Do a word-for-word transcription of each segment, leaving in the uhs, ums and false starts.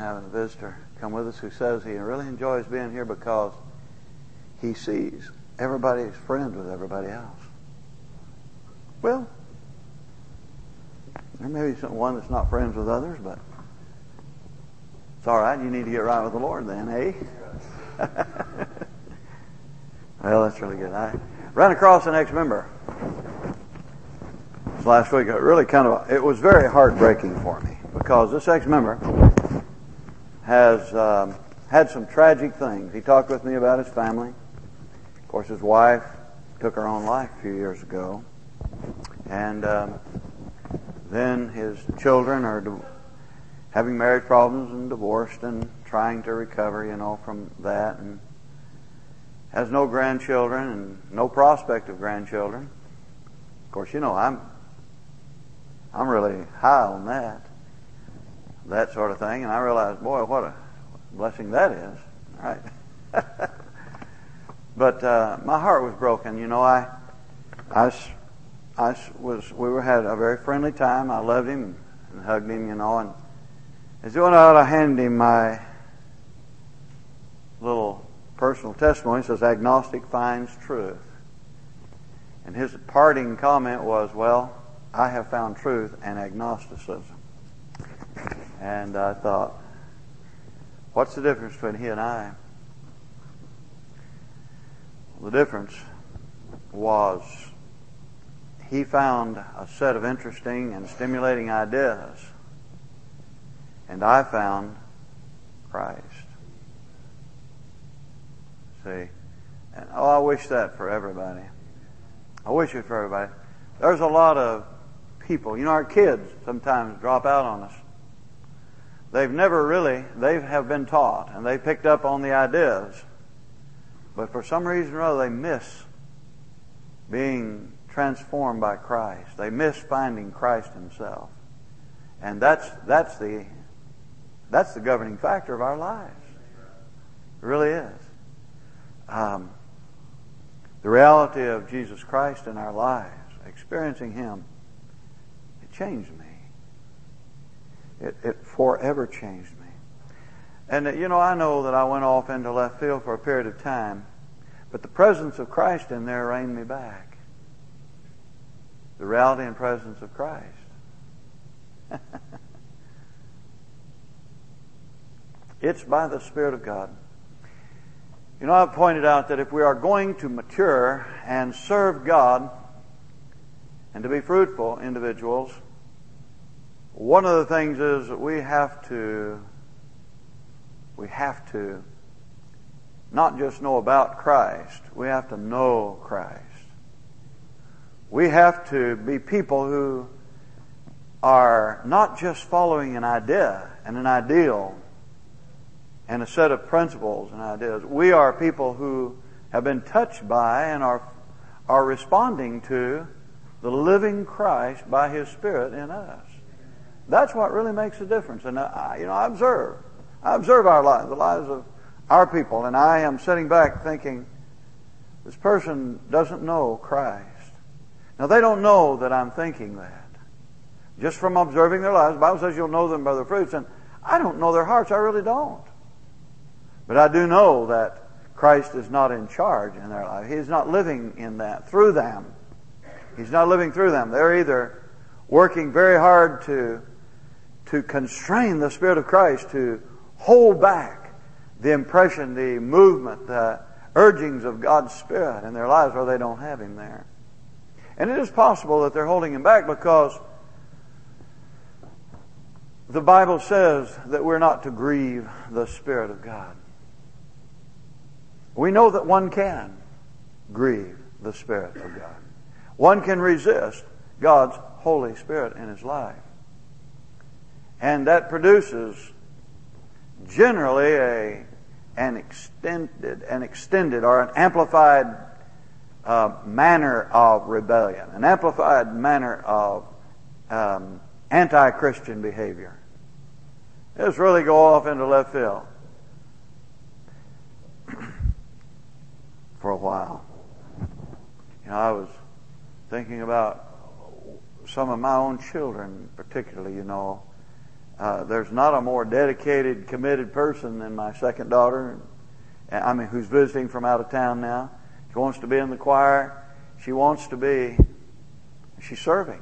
having a visitor come with us who says he really enjoys being here because he sees everybody's friends with everybody else. Well, there may be one that's not friends with others, but it's all right. You need to get right with the Lord then, eh? Well, that's really good. I ran across an ex-member this last week. It really kind of, it was very heartbreaking for me because this ex-member has um, had some tragic things. He talked with me about his family. Of course, his wife took her own life a few years ago. And um, then his children are di- having marriage problems and divorced and trying to recover, you know, from that. And has no grandchildren and no prospect of grandchildren. Of course, you know, I'm I'm really high on that, that sort of thing. And I realized, boy, what a blessing that is, right? But uh, my heart was broken. You know, I, I, I was, we were had a very friendly time. I loved him and hugged him, you know. And as he went out, I handed him my little personal testimony. It says, "Agnostic finds truth." And his parting comment was, "Well, I have found truth and agnosticism." And I thought, what's the difference between he and I? The difference was he found a set of interesting and stimulating ideas, and I found Christ. See? And oh, I wish that for everybody. I wish it for everybody. There's a lot of people, you know, our kids sometimes drop out on us. They've never really, they have been taught, and they picked up on the ideas. But for some reason or other, they miss being transformed by Christ. They miss finding Christ Himself. And that's that's the that's the governing factor of our lives. It really is. Um, the reality of Jesus Christ in our lives, experiencing Him, it changed me. It, it forever changed me. And, uh, you know, I know that I went off into left field for a period of time, but the presence of Christ in there reined me back. The reality and presence of Christ. It's by the Spirit of God. You know, I've pointed out that if we are going to mature and serve God and to be fruitful individuals, one of the things is that we have to we have to not just know about Christ, we have to know Christ. We have to be people who are not just following an idea and an ideal and a set of principles and ideas. We are people who have been touched by and are are responding to the living Christ by His Spirit in us. That's what really makes a difference. And I, you know, I observe. I observe our lives, the lives of our people, and I am sitting back thinking, this person doesn't know Christ. Now, they don't know that I'm thinking that. Just from observing their lives, the Bible says you'll know them by their fruits, and I don't know their hearts. I really don't. But I do know that Christ is not in charge in their life. He's not living in that, through them. He's not living through them. They're either working very hard to, to constrain the Spirit of Christ, to hold back the impression, the movement, the urgings of God's Spirit in their lives, or they don't have Him there. And it is possible that they're holding Him back because the Bible says that we're not to grieve the Spirit of God. We know that one can grieve the Spirit of God. One can resist God's Holy Spirit in his life. And that produces generally a an extended, an extended or an amplified uh, manner of rebellion, an amplified manner of um, anti-Christian behavior. Just really go off into left field for a while. You know, I was thinking about some of my own children, particularly, you know, Uh, there's not a more dedicated, committed person than my second daughter. I mean, who's visiting from out of town now. She wants to be in the choir. She wants to be, she's serving.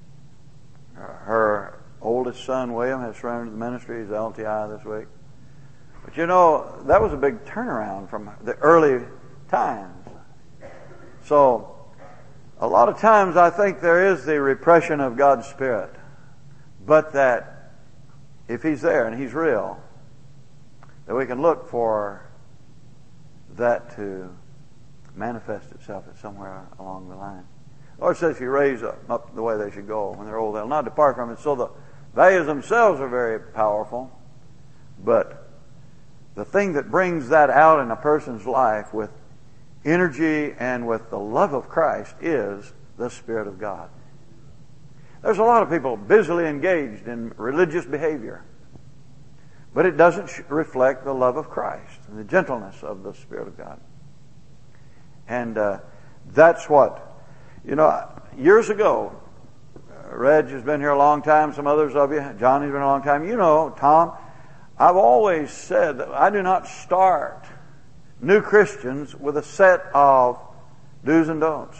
Her oldest son, William, has surrendered the ministry. He's L T I this week. But you know, that was a big turnaround from the early times. So, a lot of times I think there is the repression of God's Spirit. But that if He's there and He's real, that we can look for that to manifest itself at somewhere along the line. The Lord says if you raise them up the way they should go when they're old, they'll not depart from it. So the values themselves are very powerful, but the thing that brings that out in a person's life with energy and with the love of Christ is the Spirit of God. There's a lot of people busily engaged in religious behavior, but it doesn't reflect the love of Christ and the gentleness of the Spirit of God. And uh, that's what, you know, years ago, uh, Reg has been here a long time, some others of you, Johnny's been a long time. You know, Tom, I've always said that I do not start new Christians with a set of do's and don'ts,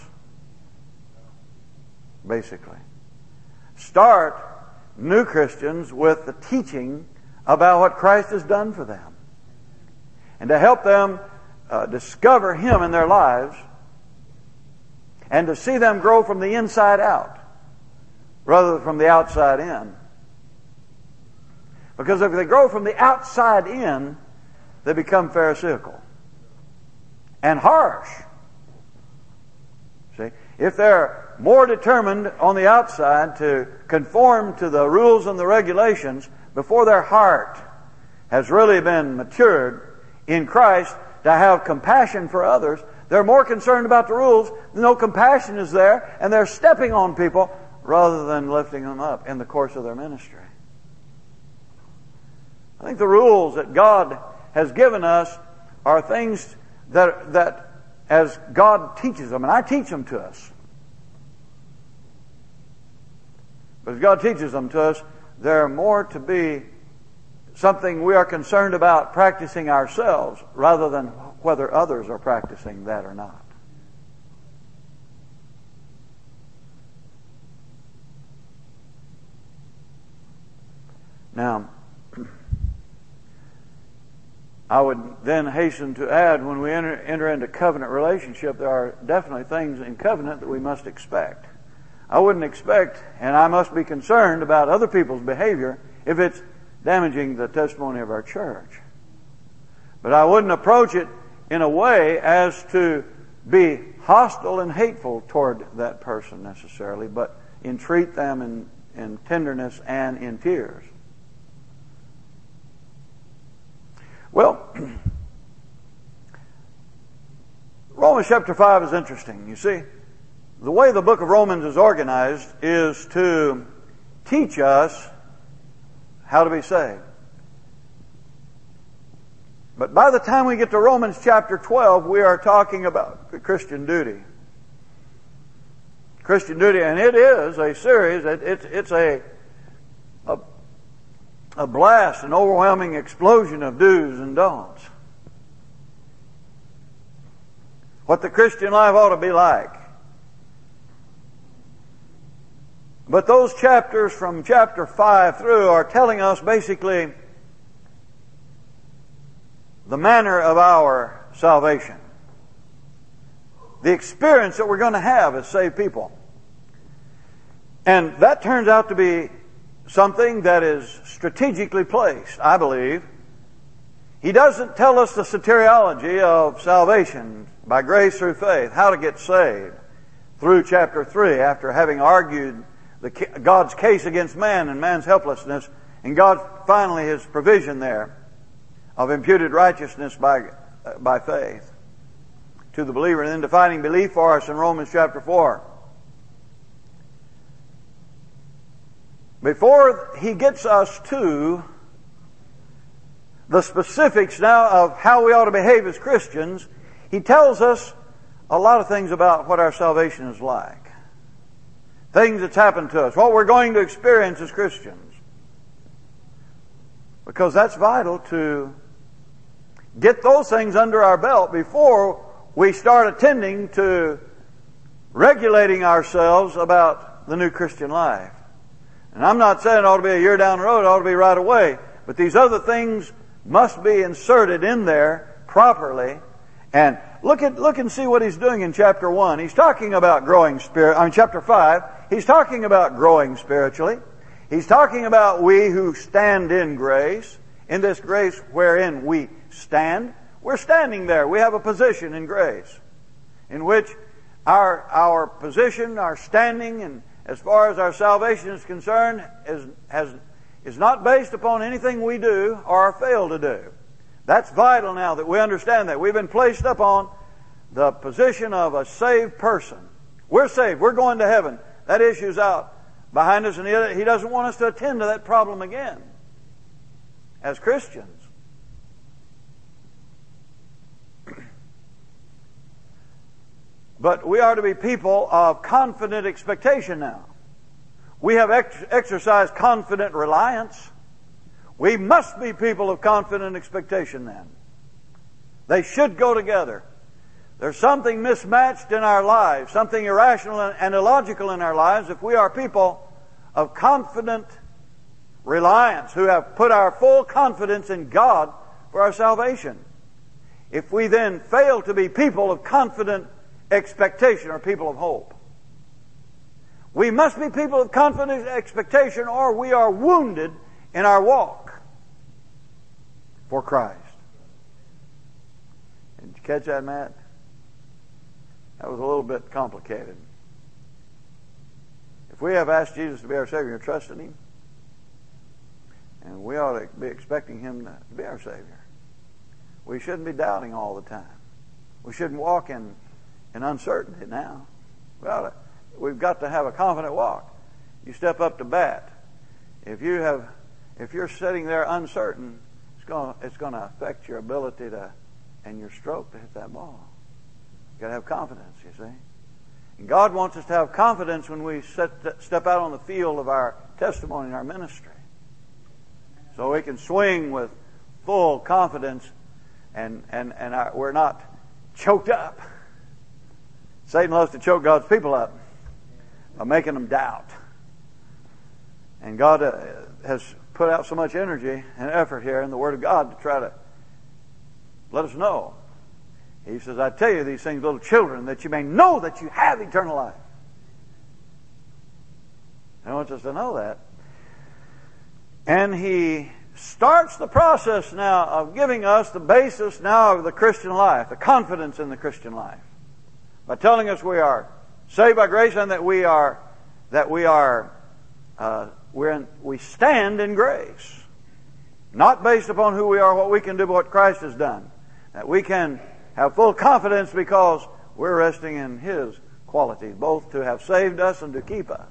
basically. Start new Christians with the teaching about what Christ has done for them. And to help them uh, discover Him in their lives and to see them grow from the inside out rather than from the outside in. Because if they grow from the outside in, they become pharisaical and harsh. See? If they're more determined on the outside to conform to the rules and the regulations before their heart has really been matured in Christ to have compassion for others, they're more concerned about the rules. No compassion is there, and they're stepping on people rather than lifting them up in the course of their ministry. I think the rules that God has given us are things that, that as God teaches them, and I teach them to us. But as God teaches them to us, they're more to be something we are concerned about practicing ourselves rather than whether others are practicing that or not. Now, I would then hasten to add, when we enter, enter into covenant relationship, there are definitely things in covenant that we must expect. I wouldn't expect, and I must be concerned about other people's behavior if it's damaging the testimony of our church. But I wouldn't approach it in a way as to be hostile and hateful toward that person necessarily, but entreat them in, in tenderness and in tears. Well, Romans chapter five is interesting. You see, the way the book of Romans is organized is to teach us how to be saved. But by the time we get to Romans chapter twelve, we are talking about the Christian duty. Christian duty, and it is a series, it, it, it's a, a, a blast, an overwhelming explosion of do's and don'ts. What the Christian life ought to be like. But those chapters from chapter five through are telling us basically the manner of our salvation. The experience that we're going to have as saved people. And that turns out to be something that is strategically placed, I believe. He doesn't tell us the soteriology of salvation by grace through faith, how to get saved, through chapter three, after having argued the, God's case against man and man's helplessness, and God finally His provision there of imputed righteousness by, uh, by faith to the believer, and then defining belief for us in Romans chapter four. Before He gets us to the specifics now of how we ought to behave as Christians, He tells us a lot of things about what our salvation is like. Things that's happened to us, what we're going to experience as Christians. Because that's vital to get those things under our belt before we start attending to regulating ourselves about the new Christian life. And I'm not saying it ought to be a year down the road, it ought to be right away. But these other things must be inserted in there properly. And look at look and see what he's doing in chapter one. He's talking about growing spirit. I mean, chapter five. He's talking about growing spiritually. He's talking about we who stand in grace, in this grace wherein we stand. We're standing there. We have a position in grace, in which our our position, our standing, and as far as our salvation is concerned, is has is not based upon anything we do or fail to do. That's vital now that we understand that. We've been placed upon the position of a saved person. We're saved. We're going to heaven. That issue's out behind us, and He doesn't want us to attend to that problem again as Christians. But we are to be people of confident expectation now. We have ex- exercised confident reliance. We must be people of confident expectation then. They should go together. There's something mismatched in our lives, something irrational and illogical in our lives if we are people of confident reliance, who have put our full confidence in God for our salvation. If we then fail to be people of confident expectation or people of hope, we must be people of confident expectation, or we are wounded in our walk for Christ. Did you catch that, Matt? That was a little bit complicated. If we have asked Jesus to be our Savior and trusted Him, and we ought to be expecting Him to be our Savior, we shouldn't be doubting all the time. We shouldn't walk in, in uncertainty now. We ought to, we've got to have a confident walk. You step up to bat. If you have, if you're sitting there uncertain, it's going it's going to affect your ability to and your stroke to hit that ball. You've got to have confidence, you see. And God wants us to have confidence when we set, step out on the field of our testimony and our ministry, so we can swing with full confidence, and and and our, we're not choked up. Satan loves to choke God's people up by making them doubt. And God uh, has put out so much energy and effort here in the Word of God to try to let us know. He says, I tell you these things, little children, that you may know that you have eternal life. He wants us to know that. And He starts the process now of giving us the basis now of the Christian life, the confidence in the Christian life, by telling us we are saved by grace, and that we are that we are uh, we're in, we stand in grace, not based upon who we are, what we can do, but what Christ has done. That we can have full confidence because we're resting in His qualities, both to have saved us and to keep us.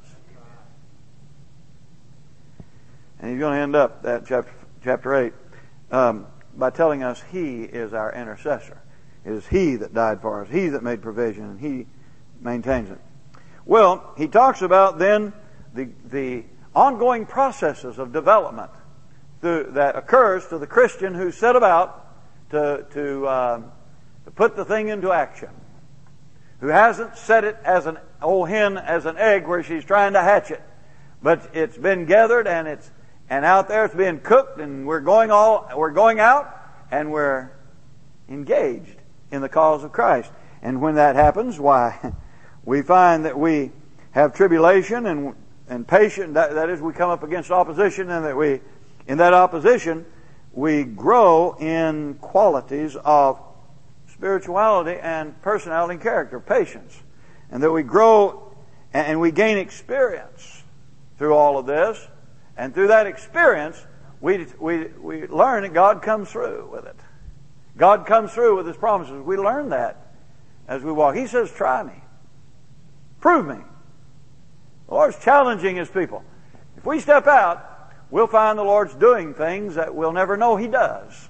And He's going to end up that chapter chapter eight um, by telling us He is our intercessor. It is He that died for us, He that made provision, and He maintains it. Well, he talks about then the the ongoing processes of development through, that occurs to the Christian who set about to to, uh, to put the thing into action, who hasn't set it as an old hen as an egg where she's trying to hatch it, but it's been gathered and it's and out there it's being cooked, and we're going all we're going out and we're engaged in the cause of Christ. And when that happens, why, we find that we have tribulation and and patience. That, that is, we come up against opposition, and that we, in that opposition, we grow in qualities of spirituality and personality and character, patience, and that we grow and we gain experience through all of this, and through that experience, we we we learn that God comes through with it. God comes through with His promises. We learn that as we walk. He says, try me. Prove me. The Lord's challenging His people. If we step out, we'll find the Lord's doing things that we'll never know He does,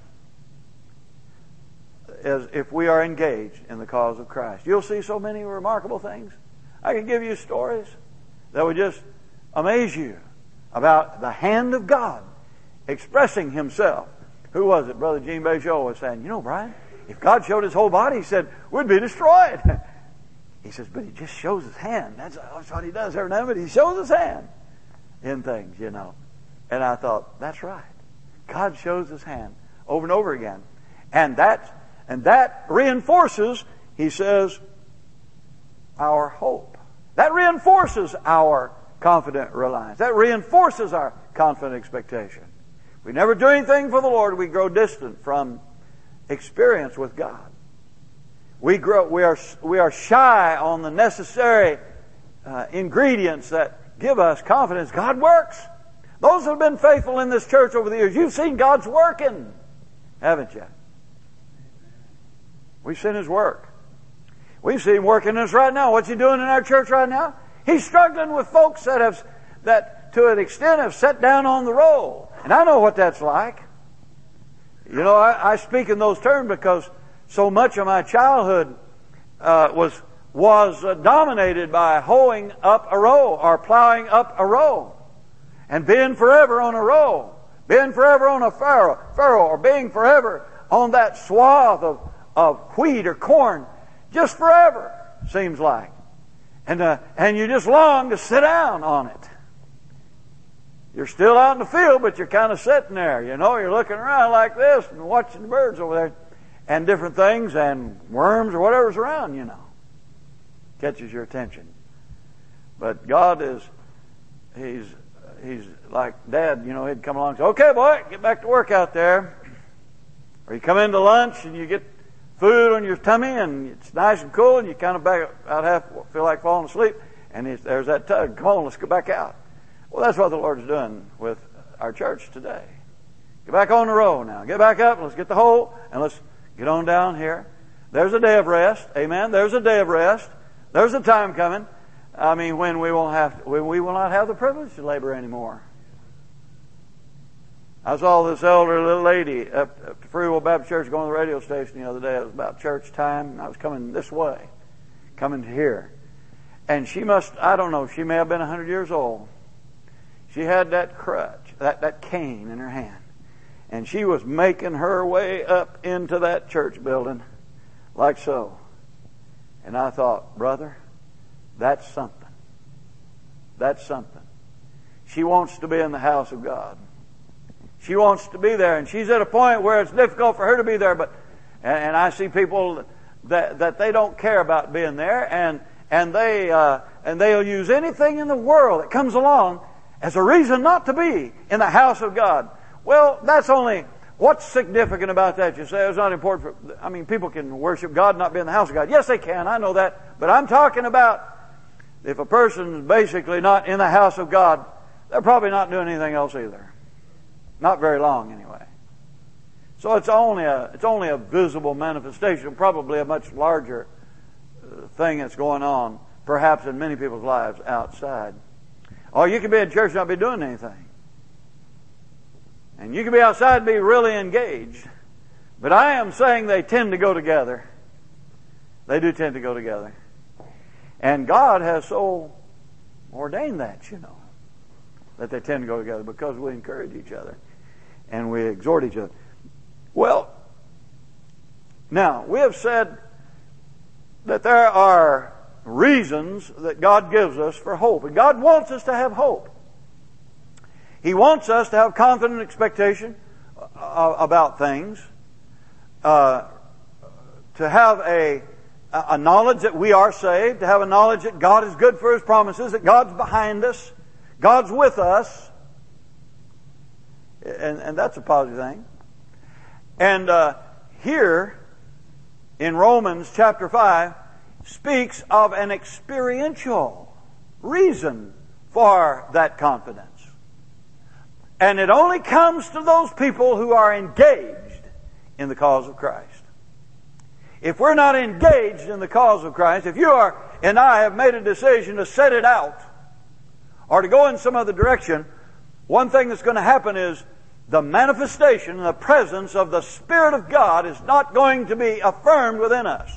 as if we are engaged in the cause of Christ. You'll see so many remarkable things. I can give you stories that would just amaze you about the hand of God expressing himself. Who was it? Brother Gene Bajot was saying, you know, Brian, if God showed his whole body, he said, we'd be destroyed. He says, but he just shows his hand. That's, that's what he does every now and then. He shows his hand in things, you know. And I thought, that's right. God shows his hand over and over again. And that, and that reinforces, he says, our hope. That reinforces our confident reliance. That reinforces our confident expectation. If we never do anything for the Lord, we grow distant from experience with God. We grow, we are, we are shy on the necessary uh, ingredients that give us confidence. God works. Those who have been faithful in this church over the years, you've seen God's working, haven't you? We've seen His work. We've seen Him working in us right now. What's He doing in our church right now? He's struggling with folks that have, that to an extent have sat down on the roll. And I know what that's like. You know, I, I speak in those terms because so much of my childhood uh, was was uh, dominated by hoeing up a row or plowing up a row and being forever on a row, being forever on a furrow, furrow or being forever on that swath of, of wheat or corn, just forever, seems like. And uh, and you just long to sit down on it. You're still out in the field, but you're kind of sitting there, you know. You're looking around like this and watching the birds over there and different things and worms or whatever's around, you know. Catches your attention. But God is, He's He's like Dad, you know, he'd come along and say, okay, boy, get back to work out there. Or you come into lunch and you get food on your tummy and it's nice and cool and you kind of back out half, feel like falling asleep. And there's that tug. Come on, let's go back out. Well, that's what the Lord's doing with our church today. Get back on the road now. Get back up. Let's get the hole and let's get on down here. There's a day of rest. Amen. There's a day of rest. There's a time coming. I mean, when we won't have to, when we will not have the privilege to labor anymore. I saw this elder little lady up at the Free Will Baptist Church going to the radio station the other day. It was about church time. And I was coming this way, coming to here. And she must, I don't know, she may have been one hundred years old. She had that crutch, that, that cane in her hand. And she was making her way up into that church building like so. And I thought, brother, that's something. That's something. She wants to be in the house of God. She wants to be there. And she's at a point where it's difficult for her to be there. But and, and I see people that that they don't care about being there. And and they uh, and they'll use anything in the world that comes along as a reason not to be in the house of God. Well, that's only, what's significant about that? You say it's not important for, I mean, people can worship God and not be in the house of God. Yes, they can. I know that. But I'm talking about if a person's basically not in the house of God, they're probably not doing anything else either. Not very long, anyway. So it's only a, it's only a visible manifestation, probably a much larger thing that's going on, perhaps in many people's lives outside. Or you can be in church and not be doing anything. And you can be outside and be really engaged. But I am saying they tend to go together. They do tend to go together. And God has so ordained that, you know, that they tend to go together because we encourage each other and we exhort each other. Well, now, we have said that there are reasons that God gives us for hope. And God wants us to have hope. He wants us to have confident expectation uh, about things. Uh, to have a, a knowledge that we are saved. To have a knowledge that God is good for His promises. That God's behind us. God's with us. And, and that's a positive thing. And uh, here in Romans chapter five, speaks of an experiential reason for that confidence. And it only comes to those people who are engaged in the cause of Christ. If we're not engaged in the cause of Christ, if you are and I have made a decision to set it out or to go in some other direction, one thing that's going to happen is the manifestation and the presence of the Spirit of God is not going to be affirmed within us.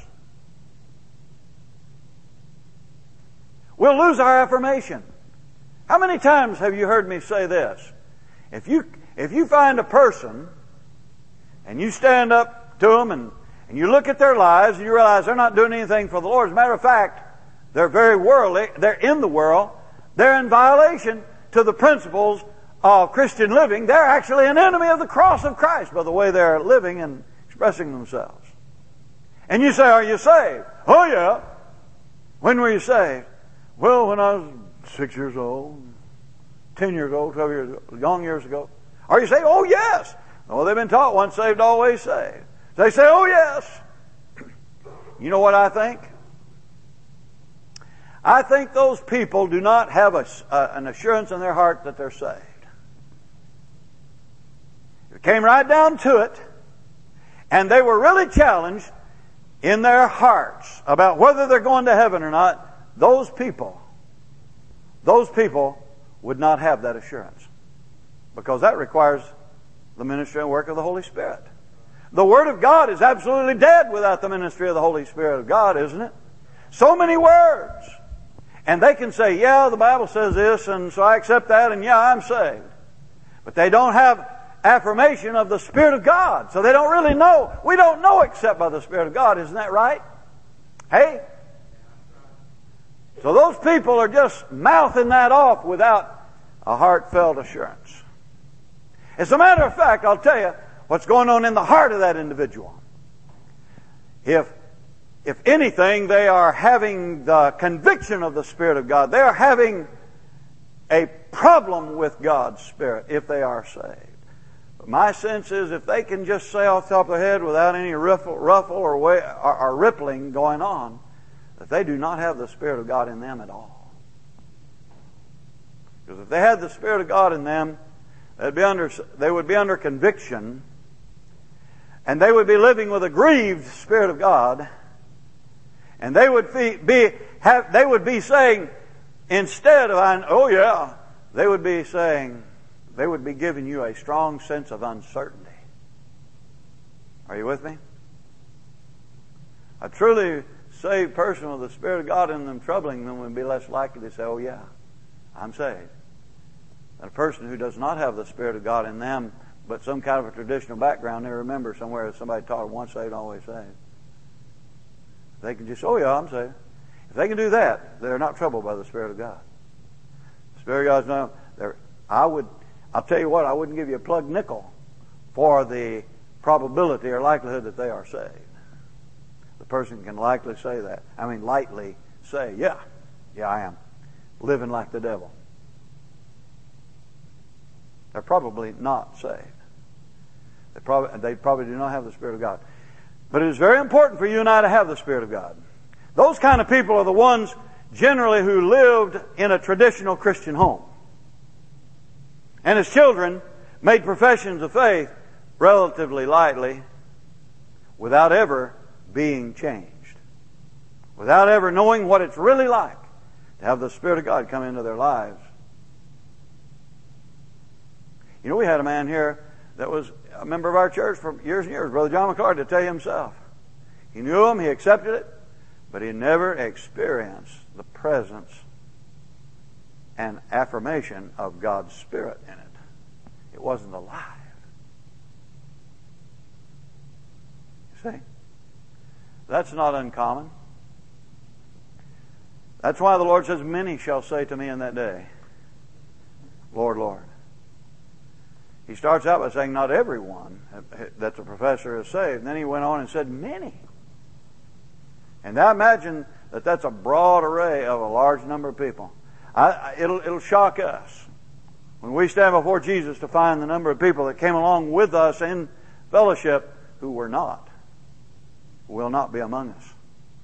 We'll lose our affirmation. How many times have you heard me say this? If you If you find a person and you stand up to them and, and you look at their lives and you realize they're not doing anything for the Lord. As a matter of fact, they're very worldly. They're in the world. They're in violation to the principles of Christian living. They're actually an enemy of the cross of Christ by the way they're living and expressing themselves. And you say, are you saved? Oh yeah. When were you saved? Well, when I was six years old, ten years old, twelve years ago, long years ago. Are you saved? Oh yes. Oh, they've been taught once saved, always saved. They say, oh yes. You know what I think? I think those people do not have a, uh, an assurance in their heart that they're saved. It came right down to it, and they were really challenged in their hearts about whether they're going to heaven or not. Those people, those people would not have that assurance, because that requires the ministry and work of the Holy Spirit. The Word of God is absolutely dead without the ministry of the Holy Spirit of God, isn't it? So many words. And they can say, yeah, the Bible says this, and so I accept that, and yeah, I'm saved. But they don't have affirmation of the Spirit of God. So they don't really know. We don't know except by the Spirit of God. Isn't that right? Hey? So those people are just mouthing that off without a heartfelt assurance. As a matter of fact, I'll tell you what's going on in the heart of that individual. If If anything, they are having the conviction of the Spirit of God. They are having a problem with God's Spirit if they are saved. But my sense is if they can just say off the top of their head without any ruffle, ruffle or, way, or, or rippling going on, that they do not have the Spirit of God in them at all. Because if they had the Spirit of God in them, they'd be under, they would be under conviction, and they would be living with a grieved Spirit of God. And they would be, be have, they would be saying, instead of, oh yeah, they would be saying, they would be giving you a strong sense of uncertainty. Are you with me? A truly saved person with the Spirit of God in them troubling them would be less likely to say, oh yeah, I'm saved. And a person who does not have the Spirit of God in them, but some kind of a traditional background, they remember somewhere that somebody taught them once saved, always saved. They can just, oh yeah, I'm saved. If they can do that, they're not troubled by the Spirit of God. The Spirit of God's not, they're, I would, I'll tell you what, I wouldn't give you a plug nickel for the probability or likelihood that they are saved. The person can likely say that. I mean, lightly say, yeah, yeah, I am. Living like the devil. They're probably not saved. They probably, they probably do not have the Spirit of God. But it is very important for you and I to have the Spirit of God. Those kind of people are the ones generally who lived in a traditional Christian home. And as children, made professions of faith relatively lightly without ever being changed. Without ever knowing what it's really like to have the Spirit of God come into their lives. You know, we had a man here that was a member of our church for years and years, Brother John McClard, to tell you himself. He knew him, he accepted it, but he never experienced the presence and affirmation of God's Spirit in it. It wasn't alive. You see? That's not uncommon. That's why the Lord says, many shall say to me in that day, Lord, Lord. He starts out by saying not everyone that's a professor is saved. And then he went on and said many. And I imagine that that's a broad array of a large number of people. I, it'll, it'll shock us when we stand before Jesus to find the number of people that came along with us in fellowship who were not, who will not be among us.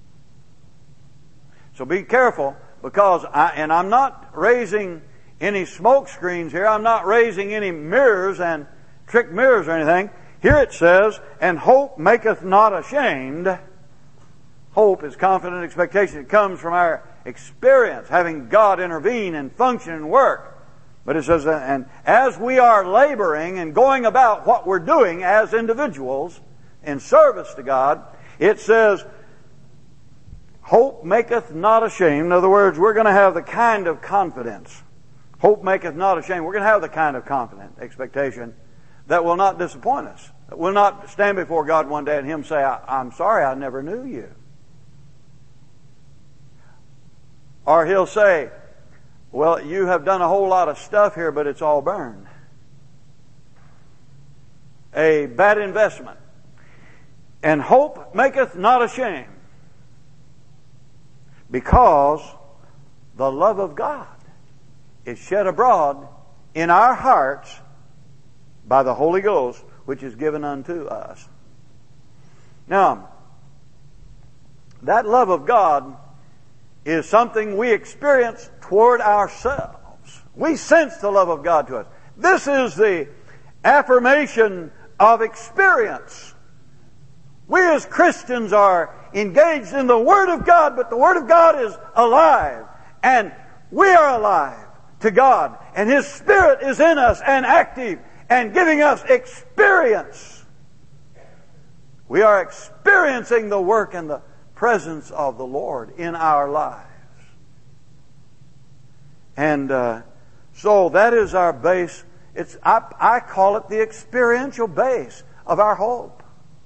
So be careful, because I, and I'm not raising any smoke screens here. I'm not raising any mirrors and trick mirrors or anything. Here it says, and hope maketh not ashamed. Hope is confident expectation. It comes from our experience, having God intervene and function and work. But it says, and as we are laboring and going about what we're doing as individuals in service to God, it says, hope maketh not ashamed. In other words, we're going to have the kind of confidence. Hope maketh not ashamed. We're going to have the kind of confident expectation that will not disappoint us. We'll not stand before God one day and Him say, I, I'm sorry, I never knew you. Or He'll say, well, you have done a whole lot of stuff here, but it's all burned. A bad investment. And hope maketh not ashamed, because the love of God is shed abroad in our hearts by the Holy Ghost, which is given unto us. Now, that love of God is something we experience toward ourselves. We sense the love of God to us. This is the affirmation of experience. We as Christians are engaged in the Word of God, but the Word of God is alive. And we are alive to God. And His Spirit is in us and active and giving us experience. We are experiencing the work and the presence of the Lord in our lives. And uh, so that is our base. It's I, I call it the experiential base of our hope.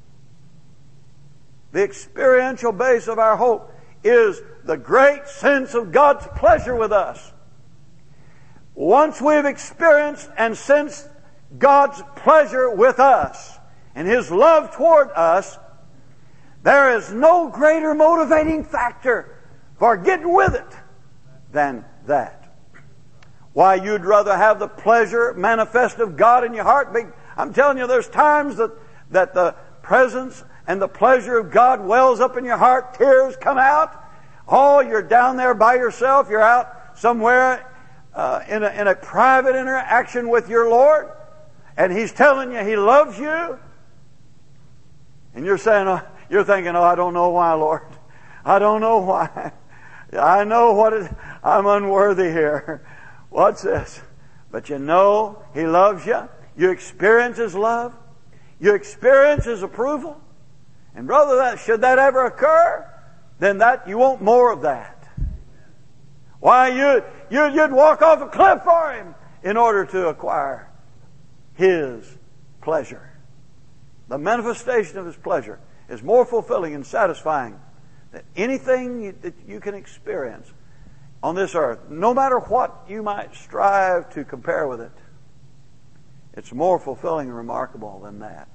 The experiential base of our hope is the great sense of God's pleasure with us. Once we've experienced and sensed God's pleasure with us and His love toward us, there is no greater motivating factor for getting with it than that. Why, you'd rather have the pleasure manifest of God in your heart. I'm telling you, there's times that, that the presence and the pleasure of God wells up in your heart. Tears come out. Oh, you're down there by yourself. You're out somewhere uh, in, a, in a private interaction with your Lord. And He's telling you He loves you. And you're saying, oh, you're thinking, oh, I don't know why, Lord. I don't know why. I know what it, I'm unworthy here. What's this? But you know He loves you. You experience His love. You experience His approval. And brother, that should that ever occur, then that you want more of that. Why, you, you, you'd walk off a cliff for Him in order to acquire His pleasure. The manifestation of His pleasure is more fulfilling and satisfying than anything you, that you can experience on this earth. No matter what you might strive to compare with it, it's more fulfilling and remarkable than that.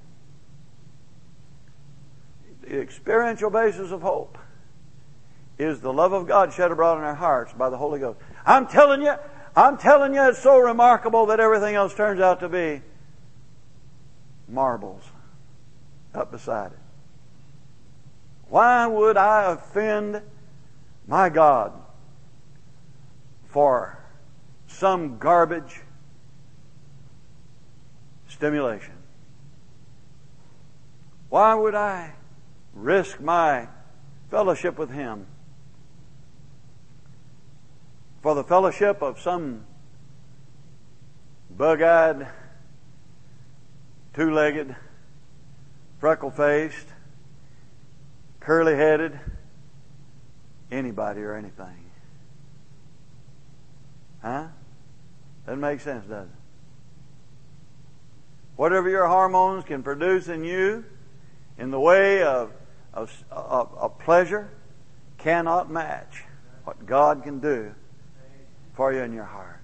The experiential basis of hope is the love of God shed abroad in our hearts by the Holy Ghost. I'm telling you, I'm telling you, it's so remarkable that everything else turns out to be marbles up beside it. Why would I offend my God for some garbage stimulation? Why would I risk my fellowship with Him for the fellowship of some bug-eyed, two-legged, freckle-faced, curly-headed, anybody or anything? Huh? Doesn't make sense, does it? Whatever your hormones can produce in you in the way of, of, of, of pleasure cannot match what God can do for you in your heart.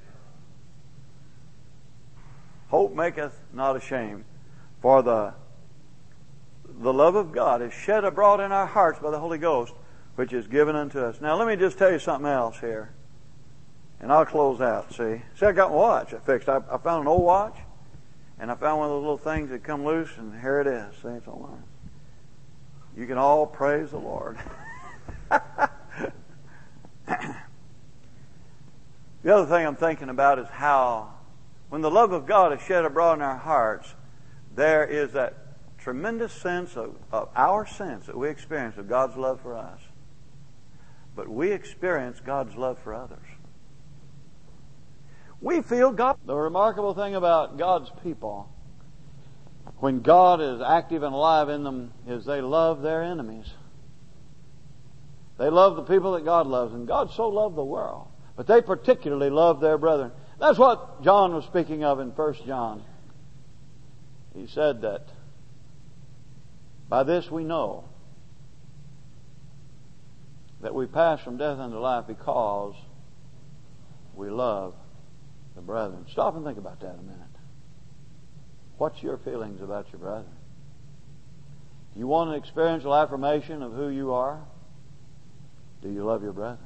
Hope maketh not ashamed, for the the love of God is shed abroad in our hearts by the Holy Ghost, which is given unto us. Now let me just tell you something else here, and I'll close out. See, see, I got my watch I fixed. I, I found an old watch, and I found one of those little things that come loose, and here it is. See, it's on there. You can all praise the Lord. The other thing I'm thinking about is how, when the love of God is shed abroad in our hearts, there is that tremendous sense of, of our sense that we experience of God's love for us. But we experience God's love for others. We feel God. The remarkable thing about God's people, when God is active and alive in them, is they love their enemies. They love the people that God loves, and God so loved the world. But they particularly love their brethren. That's what John was speaking of in First John. He said that by this we know that we pass from death unto life because we love the brethren. Stop and think about that a minute. What's your feelings about your brethren? Do you want an experiential affirmation of who you are? Do you love your brethren?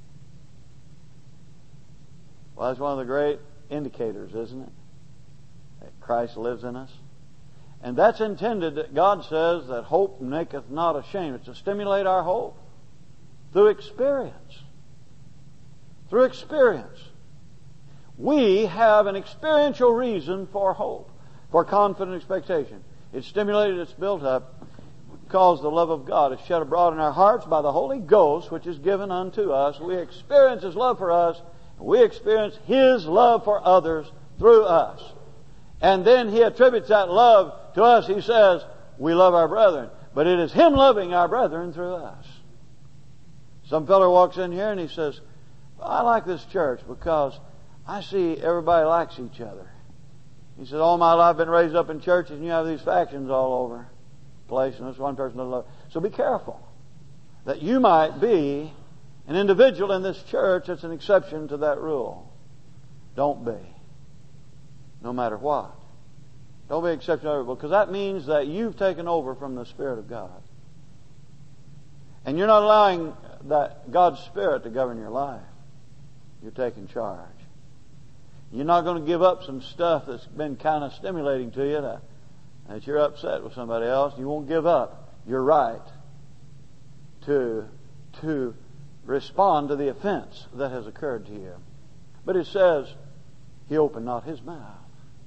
Well, that's one of the great indicators, isn't it? That Christ lives in us. And that's intended, that God says that hope maketh not ashamed. It's to stimulate our hope through experience. Through experience. We have an experiential reason for hope, for confident expectation. It's stimulated, it's built up, because the love of God is shed abroad in our hearts by the Holy Ghost, which is given unto us. We experience His love for us, and we experience His love for others through us. And then He attributes that love to us. He says, we love our brethren. But it is Him loving our brethren through us. Some fellow walks in here and he says, I like this church because I see everybody likes each other. He said, all my life I've been raised up in churches and you have these factions all over the place and this one person doesn't love. So be careful that you might be an individual in this church that's an exception to that rule. Don't be. No matter what. Don't be an exception to that rule, because that means that you've taken over from the Spirit of God. And you're not allowing that God's Spirit to govern your life. You're taking charge. You're not going to give up some stuff that's been kind of stimulating to you, that, that you're upset with somebody else. You won't give up your right to, to respond to the offense that has occurred to you. But it says, He opened not His mouth.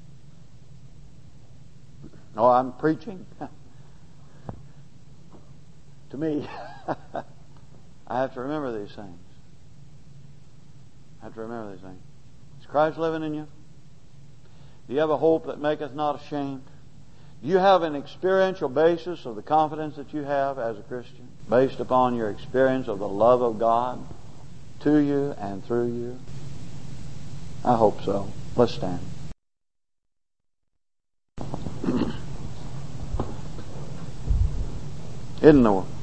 Oh, I'm preaching. To me, I have to remember these things. I have to remember these things. Is Christ living in you? Do you have a hope that maketh not ashamed? Do you have an experiential basis of the confidence that you have as a Christian, based upon your experience of the love of God to you and through you? I hope so. Let's stand. Isn't the